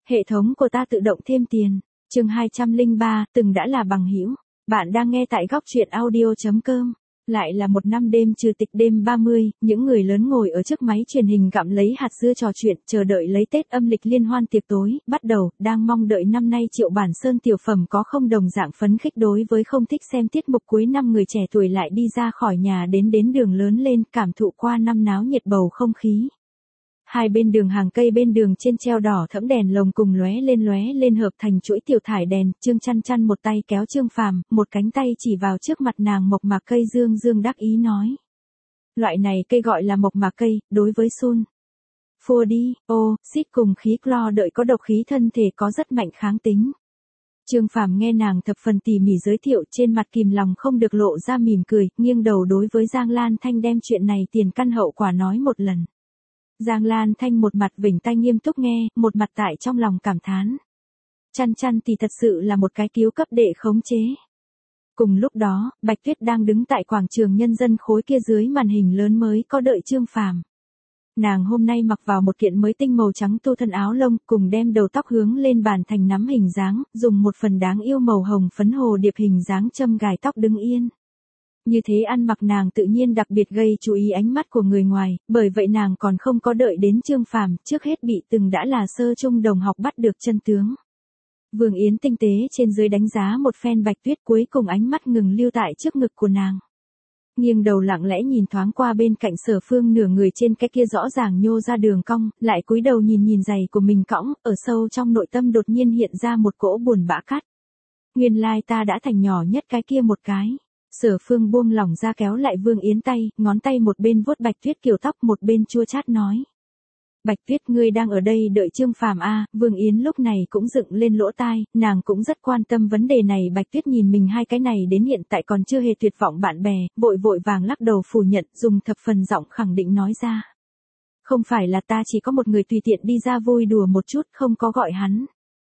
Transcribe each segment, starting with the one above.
Hệ thống của ta tự động thêm tiền. Chương 203, từng đã là bằng hữu. Bạn đang nghe tại góc truyện audio.com. Lại là một năm đêm trừ tịch đêm 30, những người lớn ngồi ở trước máy truyền hình gặm lấy hạt dưa trò chuyện, chờ đợi lấy Tết âm lịch liên hoan tiệc tối, bắt đầu, đang mong đợi năm nay Triệu Bản Sơn tiểu phẩm có không đồng dạng phấn khích đối với không thích xem tiết mục cuối năm người trẻ tuổi lại đi ra khỏi nhà đến đường lớn lên, cảm thụ qua năm náo nhiệt bầu không khí. Hai bên đường hàng cây bên đường trên treo đỏ thẫm đèn lồng cùng lóe lên hợp thành chuỗi tiểu thải đèn, Trương Chăn Chăn một tay kéo Trương Phàm, một cánh tay chỉ vào trước mặt nàng mộc mạc cây dương đắc ý nói. Loại này cây gọi là mộc mạc cây, đối với sun phua đi, xít cùng khí clo đợi có độc khí thân thể có rất mạnh kháng tính. Trương Phàm nghe nàng thập phần tỉ mỉ giới thiệu, trên mặt kìm lòng không được lộ ra mỉm cười, nghiêng đầu đối với Giang Lan Thanh đem chuyện này tiền căn hậu quả nói một lần. Giang Lan Thanh một mặt vểnh tai nghiêm túc nghe, một mặt tại trong lòng cảm thán. Chăn Chăn thì thật sự là một cái cứu cấp đệ khống chế. Cùng lúc đó, Bạch Tuyết đang đứng tại quảng trường nhân dân khối kia dưới màn hình lớn mới có đợi Trương Phàm. Nàng hôm nay mặc vào một kiện mới tinh màu trắng tu thân áo lông, cùng đem đầu tóc hướng lên bàn thành nắm hình dáng, dùng một phần đáng yêu màu hồng phấn hồ điệp hình dáng châm gài tóc đứng yên. Như thế ăn mặc nàng tự nhiên đặc biệt gây chú ý ánh mắt của người ngoài, bởi vậy nàng còn không có đợi đến Trương Phàm, trước hết bị từng đã là sơ trung đồng học bắt được chân tướng. Vương Yến tinh tế trên dưới đánh giá một phen Bạch Tuyết, cuối cùng ánh mắt ngừng lưu tại trước ngực của nàng. Nghiêng đầu lặng lẽ nhìn thoáng qua bên cạnh Sở Phương nửa người trên cái kia rõ ràng nhô ra đường cong, lại cúi đầu nhìn giày của mình cõng, ở sâu trong nội tâm đột nhiên hiện ra một cỗ buồn bã cắt. Nguyên lai ta đã thành nhỏ nhất cái kia một cái. Sở Phương buông lỏng ra kéo lại Vương Yến tay, ngón tay một bên vuốt Bạch Tuyết kiểu tóc một bên chua chát nói. Bạch Tuyết, ngươi đang ở đây đợi Trương Phàm à? Vương Yến lúc này cũng dựng lên lỗ tai, nàng cũng rất quan tâm vấn đề này. Bạch Tuyết nhìn mình hai cái này đến hiện tại còn chưa hề tuyệt vọng bạn bè, vội vàng lắc đầu phủ nhận, dùng thập phần giọng khẳng định nói ra. Không phải là ta chỉ có một người tùy tiện đi ra vui đùa một chút, không có gọi hắn.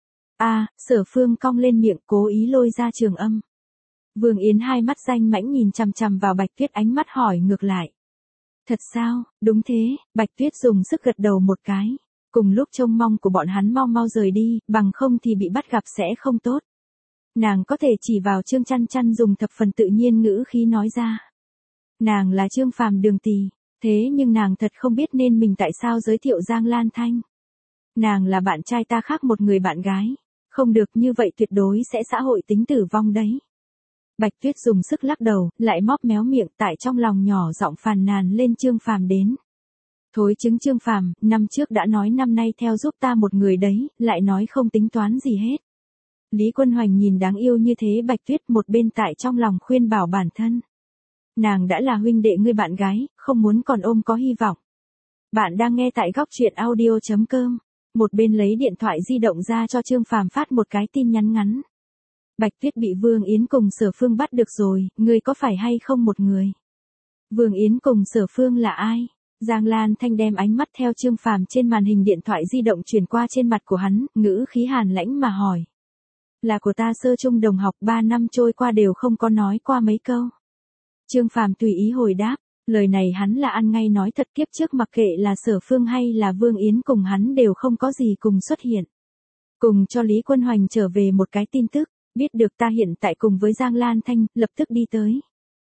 Sở Phương cong lên miệng cố ý lôi ra trường âm. Vương Yến hai mắt danh mãnh nhìn chằm chằm vào Bạch Tuyết, ánh mắt hỏi ngược lại. Thật sao? Đúng thế, Bạch Tuyết dùng sức gật đầu một cái. Cùng lúc trông mong của bọn hắn mau rời đi, bằng không thì bị bắt gặp sẽ không tốt. Nàng có thể chỉ vào Trương Chăn Chăn dùng thập phần tự nhiên ngữ khí nói ra. Nàng là Trương Phàm đường tỷ, thế nhưng nàng thật không biết nên mình tại sao giới thiệu Giang Lan Thanh. Nàng là bạn trai ta khác một người bạn gái. Không được, như vậy tuyệt đối sẽ xã hội tính tử vong đấy. Bạch Tuyết dùng sức lắc đầu, lại móp méo miệng, tại trong lòng nhỏ giọng phàn nàn lên Trương Phàm đến. Thối chứng Trương Phàm, năm trước đã nói năm nay theo giúp ta một người đấy, lại nói không tính toán gì hết. Lý Quân Hoành nhìn đáng yêu như thế Bạch Tuyết, một bên tại trong lòng khuyên bảo bản thân. Nàng đã là huynh đệ ngươi bạn gái, không muốn còn ôm có hy vọng. Bạn đang nghe tại góc truyện audio.com. Một bên lấy điện thoại di động ra cho Trương Phàm phát một cái tin nhắn ngắn. Bạch Tuyết bị Vương Yến cùng Sở Phương bắt được rồi, ngươi có phải hay không một người? Vương Yến cùng Sở Phương là ai? Giang Lan Thanh đem ánh mắt theo Trương Phàm trên màn hình điện thoại di động chuyển qua trên mặt của hắn, ngữ khí hàn lãnh mà hỏi. Là của ta sơ trung đồng học, 3 năm trôi qua đều không có nói qua mấy câu. Trương Phàm tùy ý hồi đáp, lời này hắn là ăn ngay nói thật, kiếp trước mặc kệ là Sở Phương hay là Vương Yến cùng hắn đều không có gì cùng xuất hiện. Cùng cho Lý Quân Hoành trở về một cái tin tức. Biết được ta hiện tại cùng với Giang Lan Thanh, lập tức đi tới.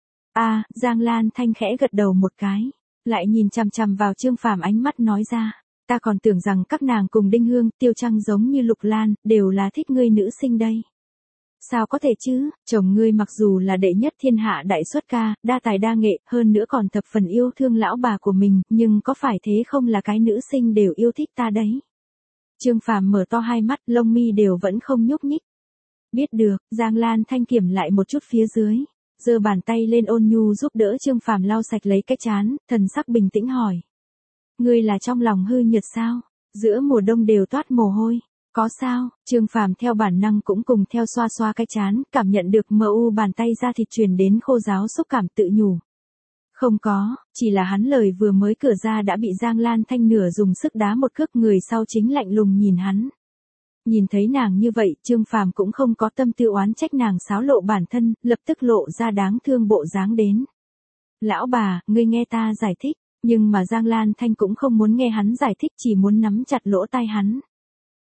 Giang Lan Thanh khẽ gật đầu một cái, lại nhìn chằm chằm vào Trương Phàm ánh mắt nói ra. Ta còn tưởng rằng các nàng cùng Đinh Hương, Tiêu Trăng giống như Lục Lan, đều là thích ngươi nữ sinh đây. Sao có thể chứ, chồng ngươi mặc dù là đệ nhất thiên hạ đại xuất ca, đa tài đa nghệ, hơn nữa còn thập phần yêu thương lão bà của mình, nhưng có phải thế không là cái nữ sinh đều yêu thích ta đấy. Trương Phàm mở to hai mắt, lông mi đều vẫn không nhúc nhích. Biết được, Giang Lan Thanh kiểm lại một chút phía dưới, giơ bàn tay lên ôn nhu giúp đỡ Trương Phàm lau sạch lấy cái trán, thần sắc bình tĩnh hỏi. Ngươi là trong lòng hư nhược sao? Giữa mùa đông đều toát mồ hôi. Có sao? Trương Phàm theo bản năng cũng cùng theo xoa cái trán, cảm nhận được bàn tay da thịt truyền đến khô ráo xúc cảm tự nhủ. Không có, chỉ là hắn lời vừa mới cửa ra đã bị Giang Lan Thanh nửa dùng sức đá một cước, người sau chính lạnh lùng nhìn hắn. Nhìn thấy nàng như vậy, Trương Phàm cũng không có tâm tư oán trách nàng xáo lộ bản thân, lập tức lộ ra đáng thương bộ dáng đến. Lão bà, ngươi nghe ta giải thích, nhưng mà Giang Lan Thanh cũng không muốn nghe hắn giải thích, chỉ muốn nắm chặt lỗ tai hắn.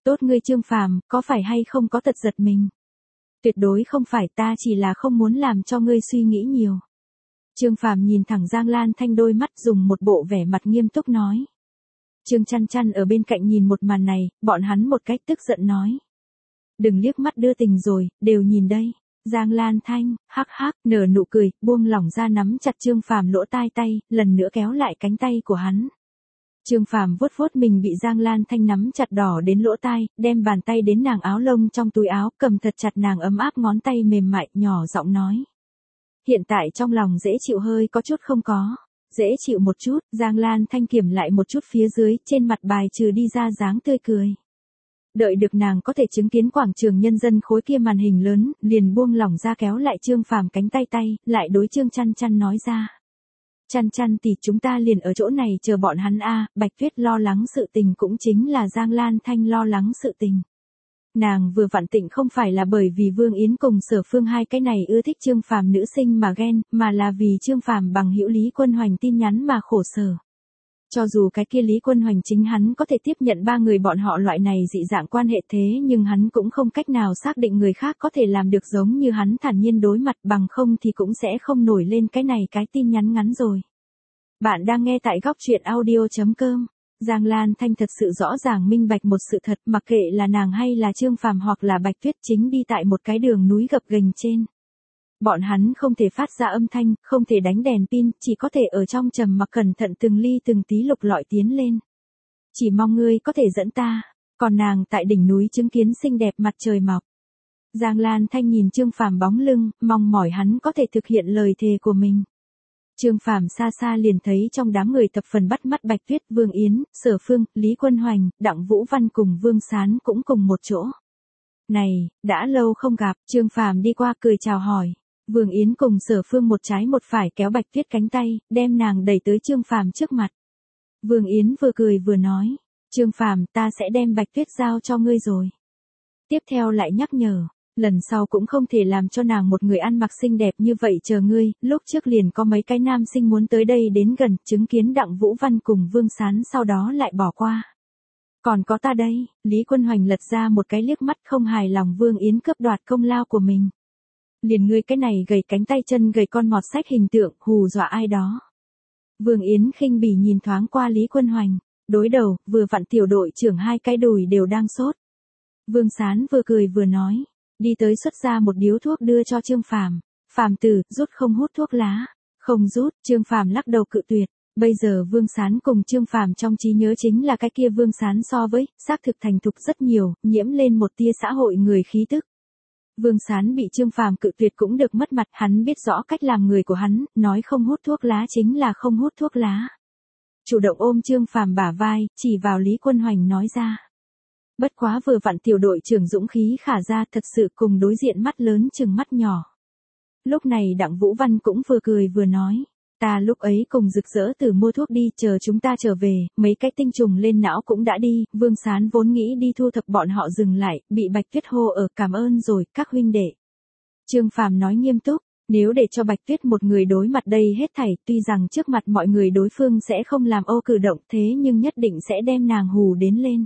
Tốt ngươi Trương Phàm, có phải hay không có tật giật mình? Tuyệt đối không phải, ta chỉ là không muốn làm cho ngươi suy nghĩ nhiều. Trương Phàm nhìn thẳng Giang Lan Thanh đôi mắt dùng một bộ vẻ mặt nghiêm túc nói. Trương Chăn Chăn ở bên cạnh nhìn một màn này, bọn hắn một cách tức giận nói. Đừng liếc mắt đưa tình rồi, đều nhìn đây. Giang Lan Thanh, hắc hắc, nở nụ cười, buông lỏng ra nắm chặt Trương Phàm lỗ tai tay, lần nữa kéo lại cánh tay của hắn. Trương Phàm vuốt vuốt mình bị Giang Lan Thanh nắm chặt đỏ đến lỗ tai, đem bàn tay đến nàng áo lông trong túi áo, cầm thật chặt nàng ấm áp ngón tay mềm mại, nhỏ giọng nói. Hiện tại trong lòng dễ chịu hơi có chút không có. Dễ chịu một chút, Giang Lan Thanh kiểm lại một chút phía dưới, trên mặt bài trừ đi ra dáng tươi cười. Đợi được nàng có thể chứng kiến quảng trường nhân dân khối kia màn hình lớn, liền buông lỏng ra kéo lại Trương Phàm cánh tay tay, lại đối Trương Chăn Chăn nói ra. Chăn Chăn tỷ, chúng ta liền ở chỗ này chờ bọn hắn a. Bạch Tuyết lo lắng sự tình cũng chính là Giang Lan Thanh lo lắng sự tình. Nàng vừa vặn tịnh không phải là bởi vì Vương Yến cùng Sở Phương hai cái này ưa thích Trương Phàm nữ sinh mà ghen, mà là vì Trương Phàm bằng hữu Lý Quân Hoành tin nhắn mà khổ sở. Cho dù cái kia Lý Quân Hoành chính hắn có thể tiếp nhận ba người bọn họ loại này dị dạng quan hệ thế nhưng hắn cũng không cách nào xác định người khác có thể làm được giống như hắn thản nhiên đối mặt, bằng không thì cũng sẽ không nổi lên cái này cái tin nhắn ngắn rồi. Bạn đang nghe tại góc truyện audio.com. Giang Lan Thanh thật sự rõ ràng minh bạch một sự thật, mặc kệ là nàng hay là Trương Phàm hoặc là Bạch Tuyết chính đi tại một cái đường núi gập ghềnh trên. Bọn hắn không thể phát ra âm thanh, không thể đánh đèn pin, chỉ có thể ở trong trầm mặc cẩn thận từng ly từng tí lục lọi tiến lên. Chỉ mong ngươi có thể dẫn ta, còn nàng tại đỉnh núi chứng kiến xinh đẹp mặt trời mọc. Giang Lan Thanh nhìn Trương Phàm bóng lưng, mong mỏi hắn có thể thực hiện lời thề của mình. Trương Phàm xa xa liền thấy trong đám người thập phần bắt mắt Bạch Tuyết, Vương Yến, Sở Phương, Lý Quân Hoành, Đặng Vũ Văn cùng Vương Sán cũng cùng một chỗ. Này, đã lâu không gặp, Trương Phàm đi qua cười chào hỏi. Vương Yến cùng Sở Phương một trái một phải kéo Bạch Tuyết cánh tay, đem nàng đẩy tới Trương Phàm trước mặt. Vương Yến vừa cười vừa nói, Trương Phàm, ta sẽ đem Bạch Tuyết giao cho ngươi rồi. Tiếp theo lại nhắc nhở, lần sau cũng không thể làm cho nàng một người ăn mặc xinh đẹp như vậy chờ ngươi, lúc trước liền có mấy cái nam sinh muốn tới đây đến gần, chứng kiến Đặng Vũ Văn cùng Vương Sán sau đó lại bỏ qua. Còn có ta đây, Lý Quân Hoành lật ra một cái liếc mắt không hài lòng Vương Yến cướp đoạt công lao của mình. Liền ngươi cái này gầy cánh tay chân gầy con mọt sách hình tượng, hù dọa ai đó. Vương Yến khinh bỉ nhìn thoáng qua Lý Quân Hoành, đối đầu, vừa vặn tiểu đội trưởng hai cái đùi đều đang sốt. Vương Sán vừa cười vừa nói, đi tới xuất ra một điếu thuốc đưa cho Trương Phàm. Phàm tử, rút không hút thuốc lá. Không rút, Trương Phàm lắc đầu cự tuyệt. Bây giờ Vương Sán cùng Trương Phàm trong trí nhớ chính là cái kia Vương Sán so với, xác thực thành thục rất nhiều, nhiễm lên một tia xã hội người khí tức. Vương Sán bị Trương Phàm cự tuyệt cũng được mất mặt, hắn biết rõ cách làm người của hắn, nói không hút thuốc lá chính là không hút thuốc lá. Chủ động ôm Trương Phàm bả vai, chỉ vào Lý Quân Hoành nói ra. Bất quá vừa vặn tiểu đội trưởng dũng khí khả ra thật sự cùng đối diện mắt lớn chừng mắt nhỏ. Lúc này Đặng Vũ Văn cũng vừa cười vừa nói. Ta lúc ấy cùng Rực Rỡ Tử mua thuốc đi, chờ chúng ta trở về, mấy cái tinh trùng lên não cũng đã đi, Vương Sán vốn nghĩ đi thu thập bọn họ dừng lại, bị Bạch Tuyết hô ở cảm ơn rồi, các huynh đệ. Trương Phàm nói nghiêm túc, nếu để cho Bạch Tuyết một người đối mặt đây hết thảy, tuy rằng trước mặt mọi người đối phương sẽ không làm ô cử động thế nhưng nhất định sẽ đem nàng hù đến lên.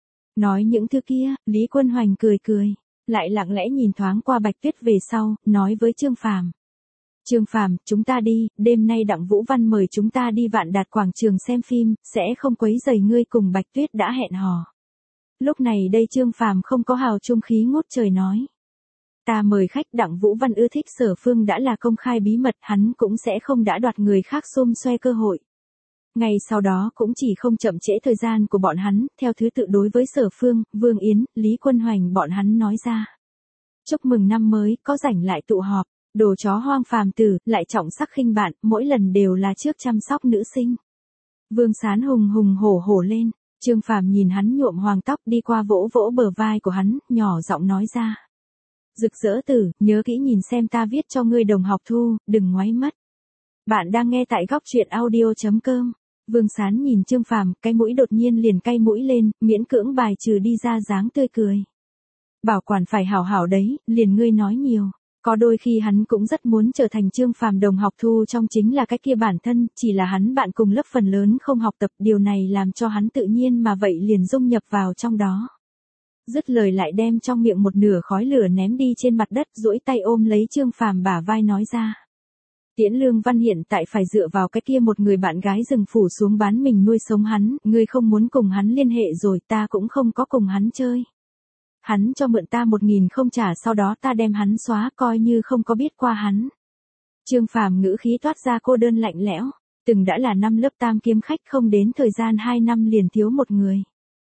Nói những thứ kia, Lý Quân Hoành cười cười, lại lặng lẽ nhìn thoáng qua Bạch Tuyết về sau, nói với Trương Phàm. Trương Phàm, chúng ta đi, đêm nay Đặng Vũ Văn mời chúng ta đi Vạn Đạt quảng trường xem phim, sẽ không quấy rầy ngươi cùng Bạch Tuyết đã hẹn hò. Lúc này đây Trương Phàm không có hào trung khí ngút trời nói. Ta mời khách, Đặng Vũ Văn ưa thích Sở Phương đã là công khai bí mật, hắn cũng sẽ không đã đoạt người khác xôm xoe cơ hội. Ngay sau đó cũng chỉ không chậm trễ thời gian của bọn hắn, theo thứ tự đối với Sở Phương, Vương Yến, Lý Quân Hoành bọn hắn nói ra. Chúc mừng năm mới, có rảnh lại tụ họp, đồ chó hoang phàm tử, lại trọng sắc khinh bạn, mỗi lần đều là trước chăm sóc nữ sinh. Vương Sán hùng hùng hổ hổ lên, Trương Phàm nhìn hắn nhuộm hoàng tóc đi qua vỗ vỗ bờ vai của hắn, nhỏ giọng nói ra. Rực Rỡ Tử, nhớ kỹ nhìn xem ta viết cho ngươi đồng học thu, đừng ngoáy mất. Bạn đang nghe tại góc truyện audio.com. Vương Sán nhìn Trương Phàm, cái mũi đột nhiên liền cay mũi lên, miễn cưỡng bài trừ đi ra dáng tươi cười. Bảo quản phải hảo hảo đấy, liền ngươi nói nhiều. Có đôi khi hắn cũng rất muốn trở thành Trương Phàm đồng học thu trong chính là cái kia bản thân, chỉ là hắn bạn cùng lớp phần lớn không học tập, điều này làm cho hắn tự nhiên mà vậy liền dung nhập vào trong đó. Dứt lời lại đem trong miệng một nửa khói lửa ném đi trên mặt đất, duỗi tay ôm lấy Trương Phàm bả vai nói ra. Tiễn Lương Văn hiện tại phải dựa vào cái kia một người bạn gái rừng phủ xuống bán mình nuôi sống hắn, ngươi không muốn cùng hắn liên hệ rồi, ta cũng không có cùng hắn chơi. Hắn cho mượn ta 1.000 không trả, sau đó ta đem hắn xóa, coi như không có biết qua hắn. Trương Phàm ngữ khí toát ra cô đơn lạnh lẽo, từng đã là năm lớp tam kiếm khách, không đến thời gian 2 năm liền thiếu một người.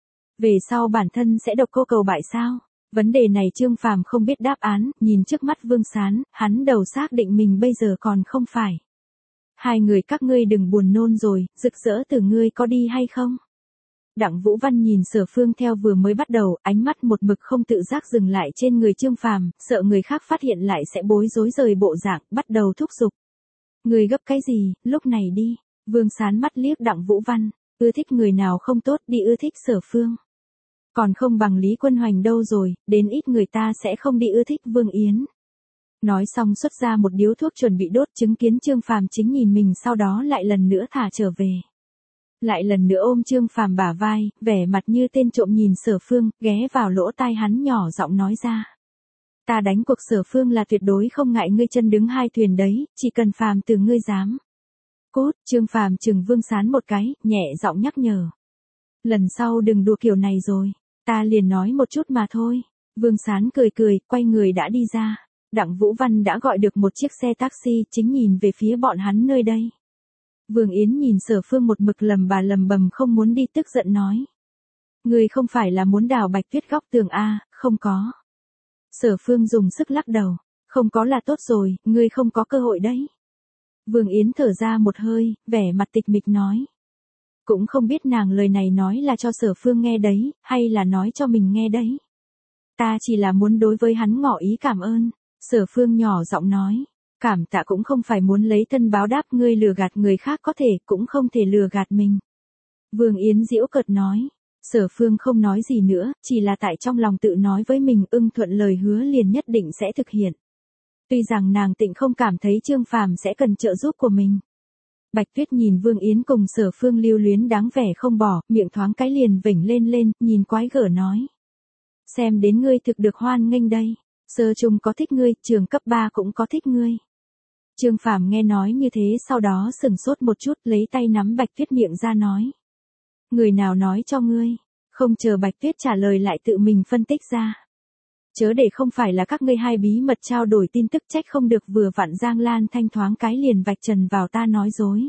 Về sau bản thân sẽ độc cô cầu bại sao? Vấn đề này Trương Phàm không biết đáp án, nhìn trước mắt Vương Sán, hắn đầu xác định mình bây giờ còn không phải. Hai người các ngươi đừng buồn nôn rồi, rực rỡ từ ngươi có đi hay không? Đặng Vũ Văn nhìn Sở Phương theo vừa mới bắt đầu, ánh mắt một mực không tự giác dừng lại trên người Trương Phàm, sợ người khác phát hiện lại sẽ bối rối rời bộ dạng, bắt đầu thúc giục. Người gấp cái gì, lúc này đi. Vương Sán mắt liếc Đặng Vũ Văn, ưa thích người nào không tốt, đi ưa thích Sở Phương. Còn không bằng Lý Quân Hoành đâu rồi, đến ít người ta sẽ không đi ưa thích Vương Yến. Nói xong xuất ra một điếu thuốc chuẩn bị đốt, chứng kiến Trương Phàm chính nhìn mình, sau đó lại lần nữa thả trở về. Lại lần nữa ôm Trương Phàm bả vai, vẻ mặt như tên trộm nhìn Sở Phương, ghé vào lỗ tai hắn nhỏ giọng nói ra. Ta đánh cuộc Sở Phương là tuyệt đối không ngại ngươi chân đứng hai thuyền đấy, chỉ cần Phàm từ ngươi dám. Cút, Trương Phàm chừng Vương Sán một cái, nhẹ giọng nhắc nhở. Lần sau đừng đùa kiểu này rồi, ta liền nói một chút mà thôi. Vương Sán cười cười, quay người đã đi ra. Đặng Vũ Văn đã gọi được một chiếc xe taxi, chính nhìn về phía bọn hắn nơi đây. Vương Yến nhìn Sở Phương một mực lầm bầm không muốn đi, tức giận nói. Người không phải là muốn đào Bạch Tuyết góc tường a? Không có. Sở Phương dùng sức lắc đầu. Không có là tốt rồi, ngươi không có cơ hội đấy. Vương Yến thở ra một hơi, vẻ mặt tịch mịch nói. Cũng không biết nàng lời này nói là cho Sở Phương nghe đấy, hay là nói cho mình nghe đấy. Ta chỉ là muốn đối với hắn ngỏ ý cảm ơn. Sở Phương nhỏ giọng nói. Cảm tạ cũng không phải muốn lấy thân báo đáp, ngươi lừa gạt người khác có thể, cũng không thể lừa gạt mình. Vương Yến giễu cợt nói. Sở Phương không nói gì nữa, chỉ là tại trong lòng tự nói với mình, thuận lời hứa liền nhất định sẽ thực hiện. Tuy rằng nàng tịnh không cảm thấy Trương Phàm sẽ cần trợ giúp của mình. Bạch Tuyết nhìn Vương Yến cùng Sở Phương lưu luyến đáng vẻ không bỏ, miệng thoáng cái liền vểnh lên, nhìn quái gở nói. Xem đến ngươi thực được hoan nghênh đây. Sơ trung có thích ngươi, trường cấp 3 cũng có thích ngươi. Trương Phàm nghe nói như thế, sau đó sửng sốt một chút, lấy tay nắm Bạch Tuyết miệng ra nói. Người nào nói cho ngươi? Không chờ Bạch Tuyết trả lời lại tự mình phân tích ra. Chớ để không phải là các ngươi hai bí mật trao đổi tin tức, trách không được vừa vặn Giang Lan Thanh thoáng cái liền vạch trần vào ta nói dối.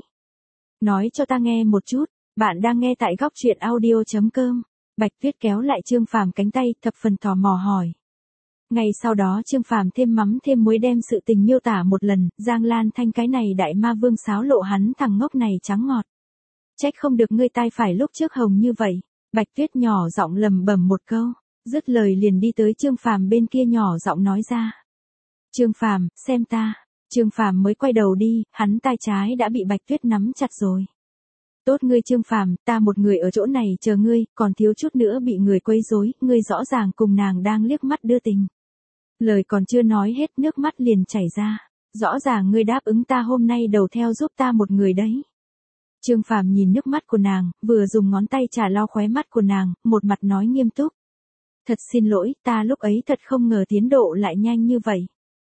Nói cho ta nghe một chút, bạn đang nghe tại góc truyện audio.com. Bạch Tuyết kéo lại Trương Phàm cánh tay, thập phần tò mò hỏi. Ngay sau đó Trương Phàm thêm mắm thêm muối đem sự tình miêu tả một lần, Giang Lan Thanh cái này đại ma vương xáo lộ hắn thằng ngốc này trắng ngọt. Trách không được ngươi tai phải lúc trước hồng như vậy. Bạch Tuyết nhỏ giọng lầm bầm một câu, dứt lời liền đi tới Trương Phàm bên kia nhỏ giọng nói ra. Trương Phàm, xem ta. Trương Phàm mới quay đầu đi, hắn tai trái đã bị Bạch Tuyết nắm chặt rồi. Tốt ngươi Trương Phàm, ta một người ở chỗ này chờ ngươi, còn thiếu chút nữa bị người quấy rối, ngươi rõ ràng cùng nàng đang liếc mắt đưa tình. Lời còn chưa nói hết, nước mắt liền chảy ra. Rõ ràng ngươi đáp ứng ta hôm nay đầu theo giúp ta một người đấy. Trương Phàm nhìn nước mắt của nàng, vừa dùng ngón tay chà lau khóe mắt của nàng, một mặt nói nghiêm túc. Thật xin lỗi, ta lúc ấy thật không ngờ tiến độ lại nhanh như vậy.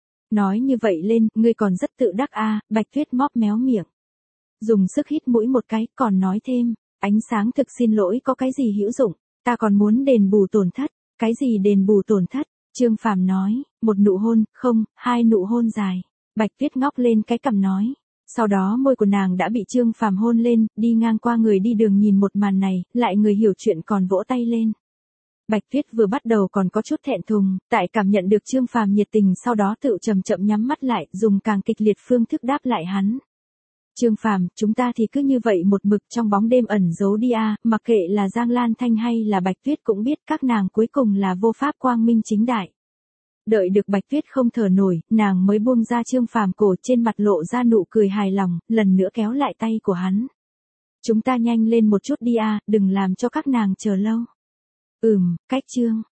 Nói như vậy lên, ngươi còn rất tự đắc a. Bạch Tuyết móp méo miệng. Dùng sức hít mũi một cái, còn nói thêm, ánh sáng thực xin lỗi có cái gì hữu dụng, ta còn muốn đền bù tổn thất. Cái gì đền bù tổn thất? Trương Phàm nói, một nụ hôn, không, 2 nụ hôn dài. Bạch Tuyết ngóc lên cái cằm nói. Sau đó môi của nàng đã bị Trương Phàm hôn lên, đi ngang qua người đi đường nhìn một màn này, lại người hiểu chuyện còn vỗ tay lên. Bạch Tuyết vừa bắt đầu còn có chút thẹn thùng, tại cảm nhận được Trương Phàm nhiệt tình, sau đó tự chậm chậm nhắm mắt lại, dùng càng kịch liệt phương thức đáp lại hắn. Trương Phàm, chúng ta thì cứ như vậy một mực trong bóng đêm ẩn giấu đi a, mặc kệ là Giang Lan Thanh hay là Bạch Tuyết cũng biết các nàng cuối cùng là vô pháp quang minh chính đại. Đợi được Bạch Tuyết không thở nổi, nàng mới buông ra Trương Phàm cổ, trên mặt lộ ra nụ cười hài lòng, lần nữa kéo lại tay của hắn. Chúng ta nhanh lên một chút đi a, đừng làm cho các nàng chờ lâu. Cách chương.